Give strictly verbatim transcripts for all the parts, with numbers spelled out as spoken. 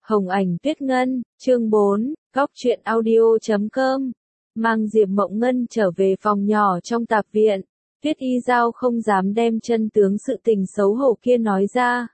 Hồng Ảnh Tuyết Ngân, chương bốn, góc truyện audio chấm com. Mang Diệp Mộng Ngân trở về phòng nhỏ trong tạp viện, Tuyết Y Giao không dám đem chân tướng sự tình xấu hổ kia nói ra.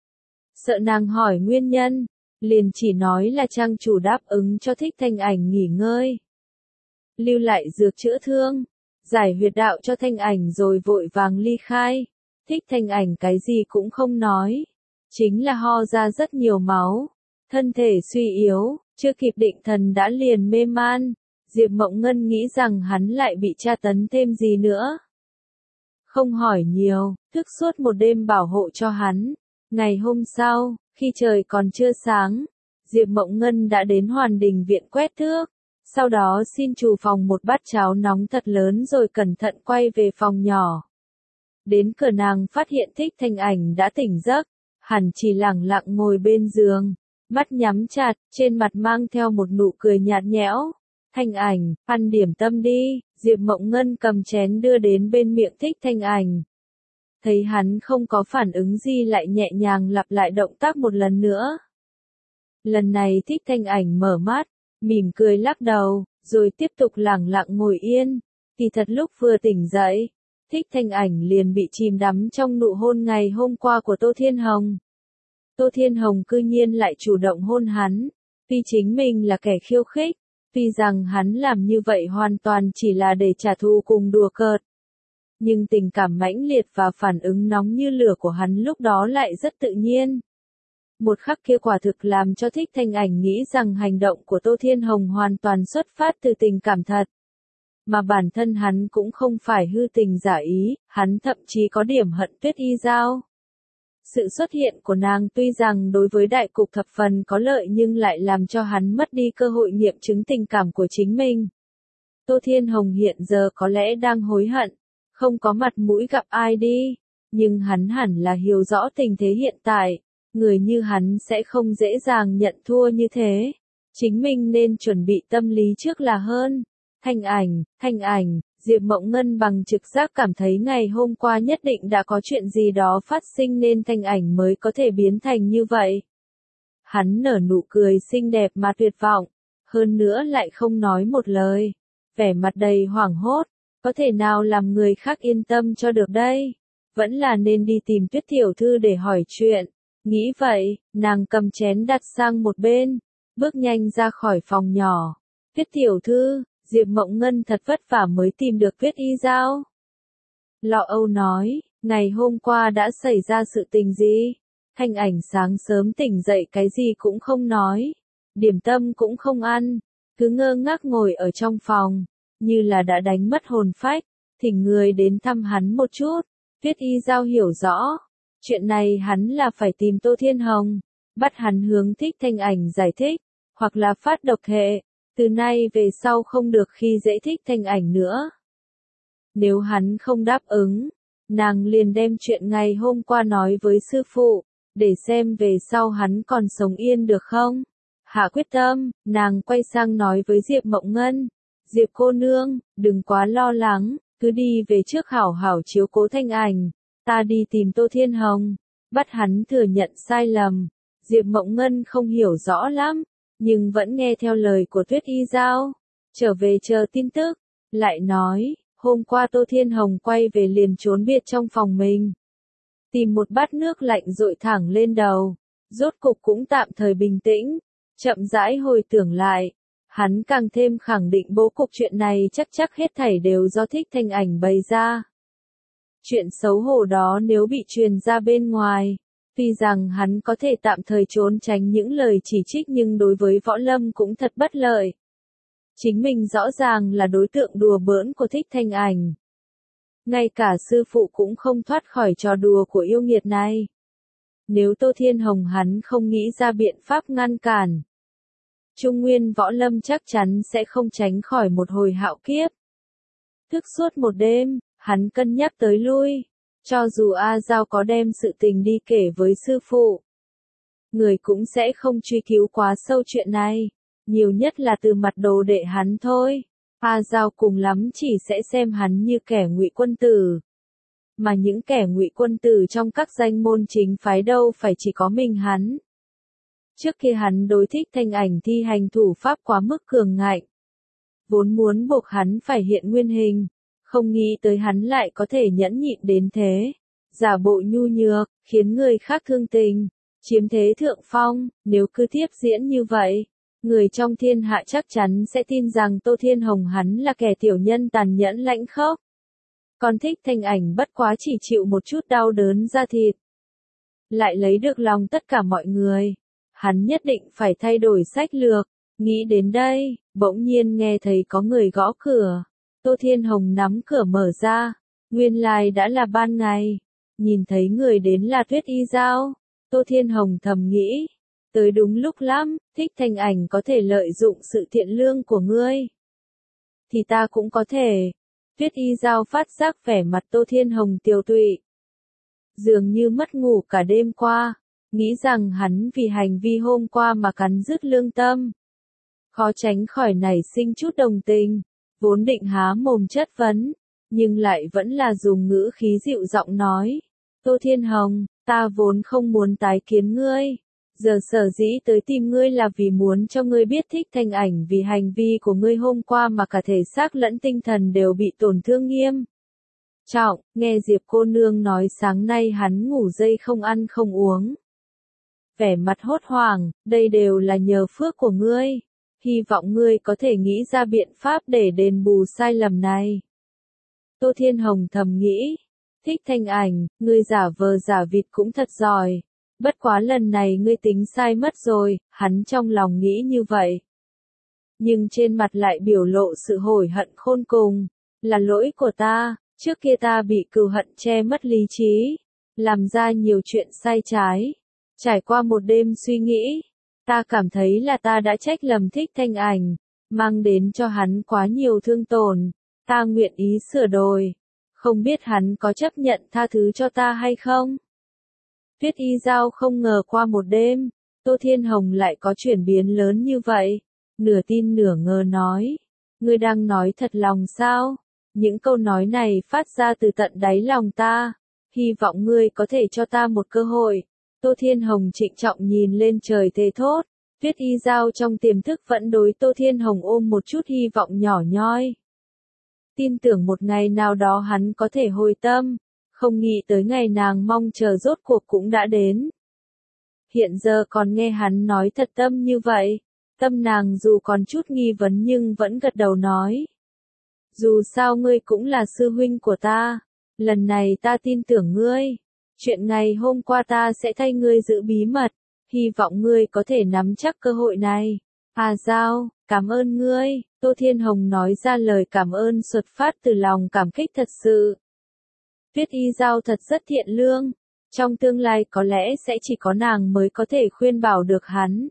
Sợ nàng hỏi nguyên nhân, liền chỉ nói là trang chủ đáp ứng cho Thích Thanh Ảnh nghỉ ngơi. Lưu lại dược chữa thương, giải huyệt đạo cho Thanh Ảnh rồi vội vàng ly khai. Thích Thanh Ảnh cái gì cũng không nói, chính là ho ra rất nhiều máu. Thân thể suy yếu, chưa kịp định thần đã liền mê man, Diệp Mộng Ngân nghĩ rằng hắn lại bị tra tấn thêm gì nữa. Không hỏi nhiều, thức suốt một đêm bảo hộ cho hắn. Ngày hôm sau, khi trời còn chưa sáng, Diệp Mộng Ngân đã đến Hoàn Đình viện quét thước, sau đó xin chủ phòng một bát cháo nóng thật lớn rồi cẩn thận quay về phòng nhỏ. Đến cửa nàng phát hiện Thích Thanh Ảnh đã tỉnh giấc, hẳn chỉ lẳng lặng ngồi bên giường. Mắt nhắm chặt, trên mặt mang theo một nụ cười nhạt nhẽo. Thanh Ảnh, ăn điểm tâm đi, Diệp Mộng Ngân cầm chén đưa đến bên miệng Thích Thanh Ảnh. Thấy hắn không có phản ứng gì lại nhẹ nhàng lặp lại động tác một lần nữa. Lần này Thích Thanh Ảnh mở mắt, mỉm cười lắc đầu, rồi tiếp tục lẳng lặng ngồi yên. Kỳ thật lúc vừa tỉnh dậy, Thích Thanh Ảnh liền bị chìm đắm trong nụ hôn ngày hôm qua của Tô Thiên Hồng. Tô Thiên Hồng cư nhiên lại chủ động hôn hắn, tuy chính mình là kẻ khiêu khích, tuy rằng hắn làm như vậy hoàn toàn chỉ là để trả thù cùng đùa cợt. Nhưng tình cảm mãnh liệt và phản ứng nóng như lửa của hắn lúc đó lại rất tự nhiên. Một khắc kia quả thực làm cho Thích Thanh Ảnh nghĩ rằng hành động của Tô Thiên Hồng hoàn toàn xuất phát từ tình cảm thật. Mà bản thân hắn cũng không phải hư tình giả ý, hắn thậm chí có điểm hận Tuyết Y Giao. Sự xuất hiện của nàng tuy rằng đối với đại cục thập phần có lợi nhưng lại làm cho hắn mất đi cơ hội nghiệm chứng tình cảm của chính mình. Tô Thiên Hồng hiện giờ có lẽ đang hối hận, không có mặt mũi gặp ai đi, nhưng hắn hẳn là hiểu rõ tình thế hiện tại, người như hắn sẽ không dễ dàng nhận thua như thế. Chính mình nên chuẩn bị tâm lý trước là hơn. Thanh Ảnh, Thanh Ảnh, Diệp Mộng Ngân bằng trực giác cảm thấy ngày hôm qua nhất định đã có chuyện gì đó phát sinh nên Thanh Ảnh mới có thể biến thành như vậy. Hắn nở nụ cười xinh đẹp mà tuyệt vọng, hơn nữa lại không nói một lời, vẻ mặt đầy hoảng hốt, có thể nào làm người khác yên tâm cho được đây, vẫn là nên đi tìm Tuyết tiểu thư để hỏi chuyện. Nghĩ vậy, nàng cầm chén đặt sang một bên, bước nhanh ra khỏi phòng nhỏ. Tuyết tiểu thư, Diệp Mộng Ngân thật vất vả mới tìm được Tuyết Y Giao. Lọ Âu nói, ngày hôm qua đã xảy ra sự tình gì? Thanh Ảnh sáng sớm tỉnh dậy cái gì cũng không nói, điểm tâm cũng không ăn, cứ ngơ ngác ngồi ở trong phòng, như là đã đánh mất hồn phách, thỉnh người đến thăm hắn một chút. Tuyết Y Giao hiểu rõ, chuyện này hắn là phải tìm Tô Thiên Hồng, bắt hắn hướng Thích Thanh Ảnh giải thích, hoặc là phát độc hệ. Từ nay về sau không được khi dễ Thích Thanh Ảnh nữa. Nếu hắn không đáp ứng, nàng liền đem chuyện ngày hôm qua nói với sư phụ, để xem về sau hắn còn sống yên được không. Hạ quyết tâm, nàng quay sang nói với Diệp Mộng Ngân, Diệp cô nương, đừng quá lo lắng, cứ đi về trước hảo hảo chiếu cố Thanh Ảnh, ta đi tìm Tô Thiên Hồng, bắt hắn thừa nhận sai lầm. Diệp Mộng Ngân không hiểu rõ lắm, nhưng vẫn nghe theo lời của Tuyết Y Giao, trở về chờ tin tức, lại nói, hôm qua Tô Thiên Hồng quay về liền trốn biệt trong phòng mình. Tìm một bát nước lạnh dội thẳng lên đầu, rốt cục cũng tạm thời bình tĩnh, chậm rãi hồi tưởng lại, hắn càng thêm khẳng định bố cục chuyện này chắc chắc hết thảy đều do Thích Thanh Ảnh bày ra. Chuyện xấu hổ đó nếu bị truyền ra bên ngoài, tuy rằng hắn có thể tạm thời trốn tránh những lời chỉ trích nhưng đối với Võ Lâm cũng thật bất lợi. Chính mình rõ ràng là đối tượng đùa bỡn của Thích Thanh Ảnh. Ngay cả sư phụ cũng không thoát khỏi trò đùa của yêu nghiệt này. Nếu Tô Thiên Hồng hắn không nghĩ ra biện pháp ngăn cản, Trung Nguyên Võ Lâm chắc chắn sẽ không tránh khỏi một hồi hạo kiếp. Thức suốt một đêm, hắn cân nhắc tới lui. Cho dù A Giao có đem sự tình đi kể với sư phụ, người cũng sẽ không truy cứu quá sâu chuyện này, nhiều nhất là từ mặt đồ đệ hắn thôi. A Giao cùng lắm chỉ sẽ xem hắn như kẻ ngụy quân tử. Mà những kẻ ngụy quân tử trong các danh môn chính phái đâu phải chỉ có mình hắn. Trước kia hắn đối Thích Thanh Ảnh thi hành thủ pháp quá mức cường ngạnh. Vốn muốn buộc hắn phải hiện nguyên hình, không nghĩ tới hắn lại có thể nhẫn nhịn đến thế. Giả bộ nhu nhược, khiến người khác thương tình, chiếm thế thượng phong, nếu cứ tiếp diễn như vậy, người trong thiên hạ chắc chắn sẽ tin rằng Tô Thiên Hồng hắn là kẻ tiểu nhân tàn nhẫn lãnh khốc. Còn Thích Thanh Ảnh bất quá chỉ chịu một chút đau đớn da thịt, lại lấy được lòng tất cả mọi người. Hắn nhất định phải thay đổi sách lược. Nghĩ đến đây, bỗng nhiên nghe thấy có người gõ cửa. Tô Thiên Hồng nắm cửa mở ra, nguyên lai đã là ban ngày. Nhìn thấy người đến là Tuyết Y Giao, Tô Thiên Hồng thầm nghĩ, tới đúng lúc lắm, Thích Thanh Ảnh có thể lợi dụng sự thiện lương của ngươi. Thì ta cũng có thể. Tuyết Y Giao phát giác vẻ mặt Tô Thiên Hồng tiều tụy. Dường như mất ngủ cả đêm qua, nghĩ rằng hắn vì hành vi hôm qua mà cắn rứt lương tâm. Khó tránh khỏi nảy sinh chút đồng tình, vốn định há mồm chất vấn, nhưng lại vẫn là dùng ngữ khí dịu giọng nói. Tô Thiên Hồng, ta vốn không muốn tái kiến ngươi. Giờ sở dĩ tới tìm ngươi là vì muốn cho ngươi biết Thích Thanh Ảnh vì hành vi của ngươi hôm qua mà cả thể xác lẫn tinh thần đều bị tổn thương nghiêm trọng. Nghe Diệp cô nương nói sáng nay hắn ngủ dây không ăn không uống. Vẻ mặt hốt hoảng, đây đều là nhờ phước của ngươi. Hy vọng ngươi có thể nghĩ ra biện pháp để đền bù sai lầm này. Tô Thiên Hồng thầm nghĩ. Thích Thanh Ảnh, ngươi giả vờ giả vịt cũng thật giỏi. Bất quá lần này ngươi tính sai mất rồi, hắn trong lòng nghĩ như vậy. Nhưng trên mặt lại biểu lộ sự hối hận khôn cùng. Là lỗi của ta, trước kia ta bị cừu hận che mất lý trí. Làm ra nhiều chuyện sai trái. Trải qua một đêm suy nghĩ, ta cảm thấy là ta đã trách lầm Thích Thanh Ảnh, mang đến cho hắn quá nhiều thương tổn. Ta nguyện ý sửa đổi. Không biết hắn có chấp nhận tha thứ cho ta hay không? Tuyết Y Giao không ngờ qua một đêm, Tô Thiên Hồng lại có chuyển biến lớn như vậy. Nửa tin nửa ngờ nói. Ngươi đang nói thật lòng sao? Những câu nói này phát ra từ tận đáy lòng ta. Hy vọng ngươi có thể cho ta một cơ hội. Tô Thiên Hồng trịnh trọng nhìn lên trời thề thốt. Tuyết Y Giao trong tiềm thức vẫn đối Tô Thiên Hồng ôm một chút hy vọng nhỏ nhoi. Tin tưởng một ngày nào đó hắn có thể hồi tâm, không nghĩ tới ngày nàng mong chờ rốt cuộc cũng đã đến. Hiện giờ còn nghe hắn nói thật tâm như vậy, tâm nàng dù còn chút nghi vấn nhưng vẫn gật đầu nói. Dù sao ngươi cũng là sư huynh của ta, lần này ta tin tưởng ngươi, chuyện ngày hôm qua ta sẽ thay ngươi giữ bí mật, hy vọng ngươi có thể nắm chắc cơ hội này. À Giao, cảm ơn ngươi. Tô Thiên Hồng nói ra lời cảm ơn xuất phát từ lòng cảm kích thật sự. Tuyết Y Giao thật rất thiện lương, trong tương lai có lẽ sẽ chỉ có nàng mới có thể khuyên bảo được hắn.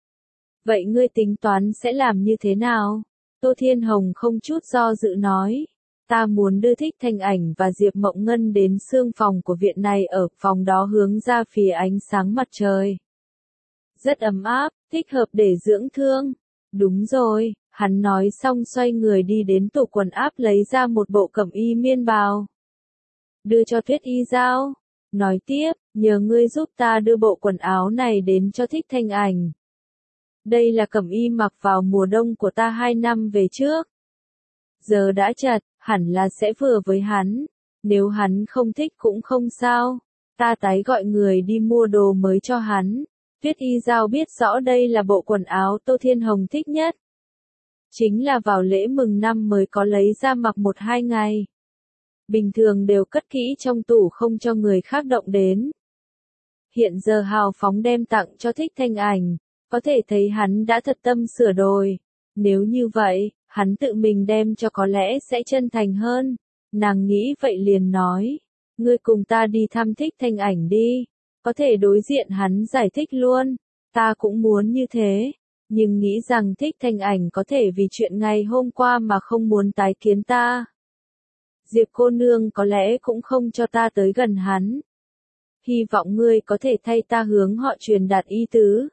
Vậy ngươi tính toán sẽ làm như thế nào? Tô Thiên Hồng không chút do dự nói. Ta muốn đưa Thích Thanh Ảnh và Diệp Mộng Ngân đến xương phòng của viện này, ở phòng đó hướng ra phía ánh sáng mặt trời. Rất ấm áp, thích hợp để dưỡng thương. Đúng rồi, hắn nói xong xoay người đi đến tủ quần áo lấy ra một bộ cẩm y miên bào. Đưa cho Tuyết Y Giao. Nói tiếp, nhờ ngươi giúp ta đưa bộ quần áo này đến cho Thích Thanh Ảnh. Đây là cẩm y mặc vào mùa đông của ta hai năm về trước. Giờ đã chật, hẳn là sẽ vừa với hắn. Nếu hắn không thích cũng không sao. Ta tái gọi người đi mua đồ mới cho hắn. Tuyết Y Giao biết rõ đây là bộ quần áo Tô Thiên Hồng thích nhất. Chính là vào lễ mừng năm mới có lấy ra mặc một hai ngày. Bình thường đều cất kỹ trong tủ không cho người khác động đến. Hiện giờ hào phóng đem tặng cho Thích Thanh Ảnh, có thể thấy hắn đã thật tâm sửa đổi. Nếu như vậy, hắn tự mình đem cho có lẽ sẽ chân thành hơn. Nàng nghĩ vậy liền nói, ngươi cùng ta đi thăm Thích Thanh Ảnh đi. Có thể đối diện hắn giải thích luôn. Ta cũng muốn như thế. Nhưng nghĩ rằng Thích Thanh Ảnh có thể vì chuyện ngày hôm qua mà không muốn tái kiến ta. Diệp cô nương có lẽ cũng không cho ta tới gần hắn. Hy vọng ngươi có thể thay ta hướng họ truyền đạt ý tứ.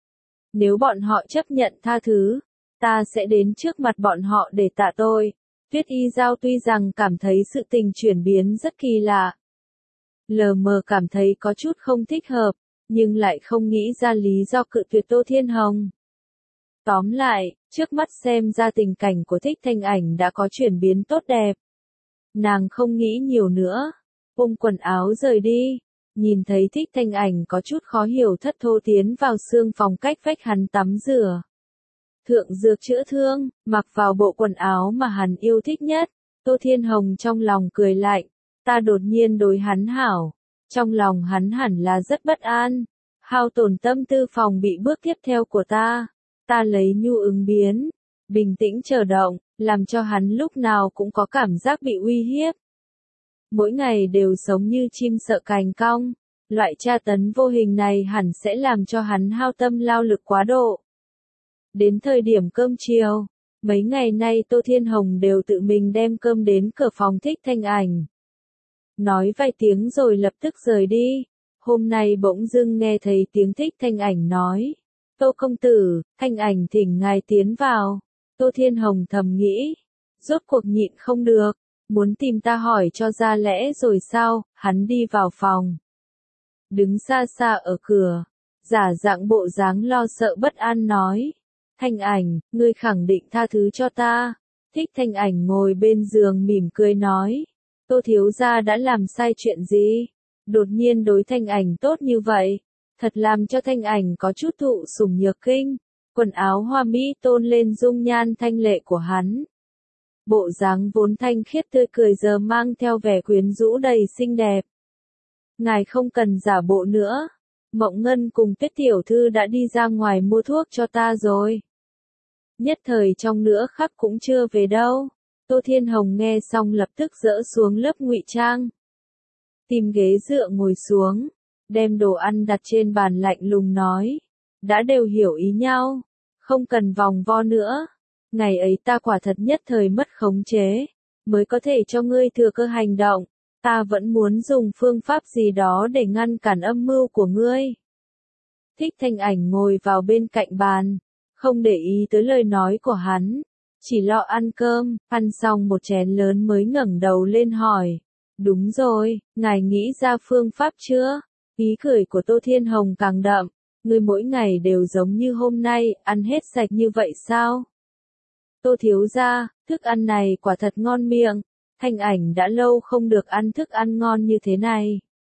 Nếu bọn họ chấp nhận tha thứ, ta sẽ đến trước mặt bọn họ để tạ tôi. Tuyết Y Giao tuy rằng cảm thấy sự tình chuyển biến rất kỳ lạ, lờ mờ cảm thấy có chút không thích hợp, nhưng lại không nghĩ ra lý do cự tuyệt Tô Thiên Hồng. Tóm lại, trước mắt xem ra tình cảnh của Thích Thanh Ảnh đã có chuyển biến tốt đẹp. Nàng không nghĩ nhiều nữa, ôm quần áo rời đi, nhìn thấy Thích Thanh Ảnh có chút khó hiểu thất thố tiến vào xương phòng cách vách hắn tắm rửa. Thượng dược chữa thương, mặc vào bộ quần áo mà hắn yêu thích nhất, Tô Thiên Hồng trong lòng cười lạnh, ta đột nhiên đối hắn hảo, trong lòng hắn hẳn là rất bất an, hao tổn tâm tư phòng bị bước tiếp theo của ta, ta lấy nhu ứng biến, bình tĩnh chờ động, làm cho hắn lúc nào cũng có cảm giác bị uy hiếp. Mỗi ngày đều sống như chim sợ cành cong, loại tra tấn vô hình này hẳn sẽ làm cho hắn hao tâm lao lực quá độ. Đến thời điểm cơm chiều, mấy ngày nay Tô Thiên Hồng đều tự mình đem cơm đến cửa phòng Thích Thanh Ảnh. Nói vài tiếng rồi lập tức rời đi, hôm nay bỗng dưng nghe thấy tiếng Thích Thanh Ảnh nói, Tô công tử, Thanh Ảnh thỉnh ngài tiến vào. Tô Thiên Hồng thầm nghĩ, rốt cuộc nhịn không được, muốn tìm ta hỏi cho ra lẽ rồi sao, hắn đi vào phòng. Đứng xa xa ở cửa, giả dạng bộ dáng lo sợ bất an nói, Thanh Ảnh, ngươi khẳng định tha thứ cho ta. Thích Thanh Ảnh ngồi bên giường mỉm cười nói, Tô thiếu gia đã làm sai chuyện gì? Đột nhiên đối Thanh Ảnh tốt như vậy, thật làm cho Thanh Ảnh có chút thụ sủng nhược kinh. Quần áo hoa mỹ tôn lên dung nhan thanh lệ của hắn. Bộ dáng vốn thanh khiết tươi cười giờ mang theo vẻ quyến rũ đầy xinh đẹp. Ngài không cần giả bộ nữa. Mộng Ngân cùng Tuyết tiểu thư đã đi ra ngoài mua thuốc cho ta rồi. Nhất thời trong nửa khắc cũng chưa về đâu. Tô Thiên Hồng nghe xong lập tức dỡ xuống lớp ngụy trang. Tìm ghế dựa ngồi xuống, đem đồ ăn đặt trên bàn lạnh lùng nói. Đã đều hiểu ý nhau, không cần vòng vo nữa. Ngày ấy ta quả thật nhất thời mất khống chế, mới có thể cho ngươi thừa cơ hành động. Ta vẫn muốn dùng phương pháp gì đó để ngăn cản âm mưu của ngươi. Thích Thanh Ảnh ngồi vào bên cạnh bàn, không để ý tới lời nói của hắn, chỉ lo ăn cơm, ăn xong một chén lớn mới ngẩng đầu lên hỏi. Đúng rồi, ngài nghĩ ra phương pháp chưa? Ý cười của Tô Thiên Hồng càng đậm. Ngươi mỗi ngày đều giống như hôm nay, ăn hết sạch như vậy sao? Tô thiếu gia, thức ăn này quả thật ngon miệng, Thanh Ảnh đã lâu không được ăn thức ăn ngon như thế này.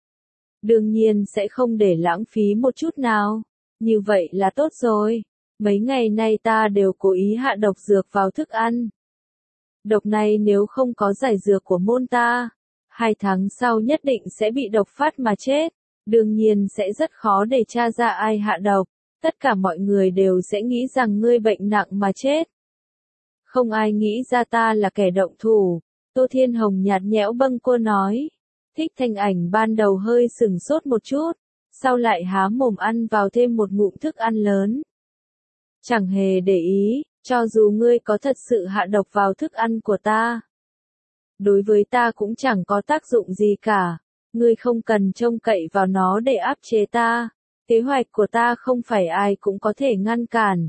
Đương nhiên sẽ không để lãng phí một chút nào, như vậy là tốt rồi, mấy ngày nay ta đều cố ý hạ độc dược vào thức ăn. Độc này nếu không có giải dược của môn ta, hai tháng sau nhất định sẽ bị độc phát mà chết. Đương nhiên sẽ rất khó để tra ra ai hạ độc, tất cả mọi người đều sẽ nghĩ rằng ngươi bệnh nặng mà chết. Không ai nghĩ ra ta là kẻ động thủ, Tô Thiên Hồng nhạt nhẽo bâng quơ nói. Thích Thanh Ảnh ban đầu hơi sừng sốt một chút, sau lại há mồm ăn vào thêm một ngụm thức ăn lớn. Chẳng hề để ý, cho dù ngươi có thật sự hạ độc vào thức ăn của ta. Đối với ta cũng chẳng có tác dụng gì cả. Ngươi không cần trông cậy vào nó để áp chế ta, kế hoạch của ta không phải ai cũng có thể ngăn cản.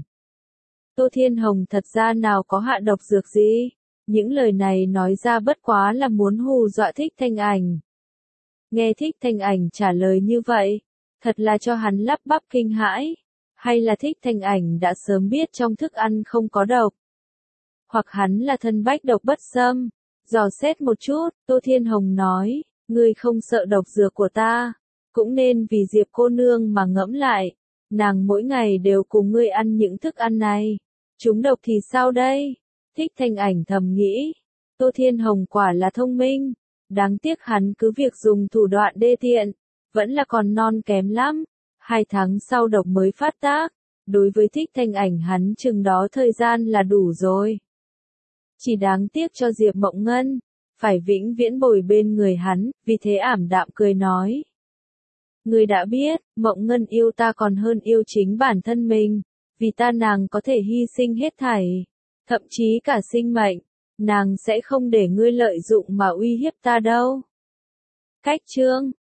Tô Thiên Hồng thật ra nào có hạ độc dược gì, những lời này nói ra bất quá là muốn hù dọa Thích Thanh Ảnh. Nghe Thích Thanh Ảnh trả lời như vậy, thật là cho hắn lắp bắp kinh hãi, hay là Thích Thanh Ảnh đã sớm biết trong thức ăn không có độc. Hoặc hắn là thân bách độc bất xâm, dò xét một chút, Tô Thiên Hồng nói. Ngươi không sợ độc dược của ta, cũng nên vì Diệp cô nương mà ngẫm lại, nàng mỗi ngày đều cùng ngươi ăn những thức ăn này, chúng độc thì sao đây? Thích Thanh Ảnh thầm nghĩ, Tô Thiên Hồng quả là thông minh, đáng tiếc hắn cứ việc dùng thủ đoạn đê tiện, vẫn là còn non kém lắm, hai tháng sau độc mới phát tác, đối với Thích Thanh Ảnh hắn chừng đó thời gian là đủ rồi. Chỉ đáng tiếc cho Diệp Mộng Ngân. Phải vĩnh viễn bồi bên người hắn, vì thế ảm đạm cười nói. Ngươi đã biết, Mộng Ngân yêu ta còn hơn yêu chính bản thân mình, vì ta nàng có thể hy sinh hết thảy, thậm chí cả sinh mệnh, nàng sẽ không để ngươi lợi dụng mà uy hiếp ta đâu. Cách chương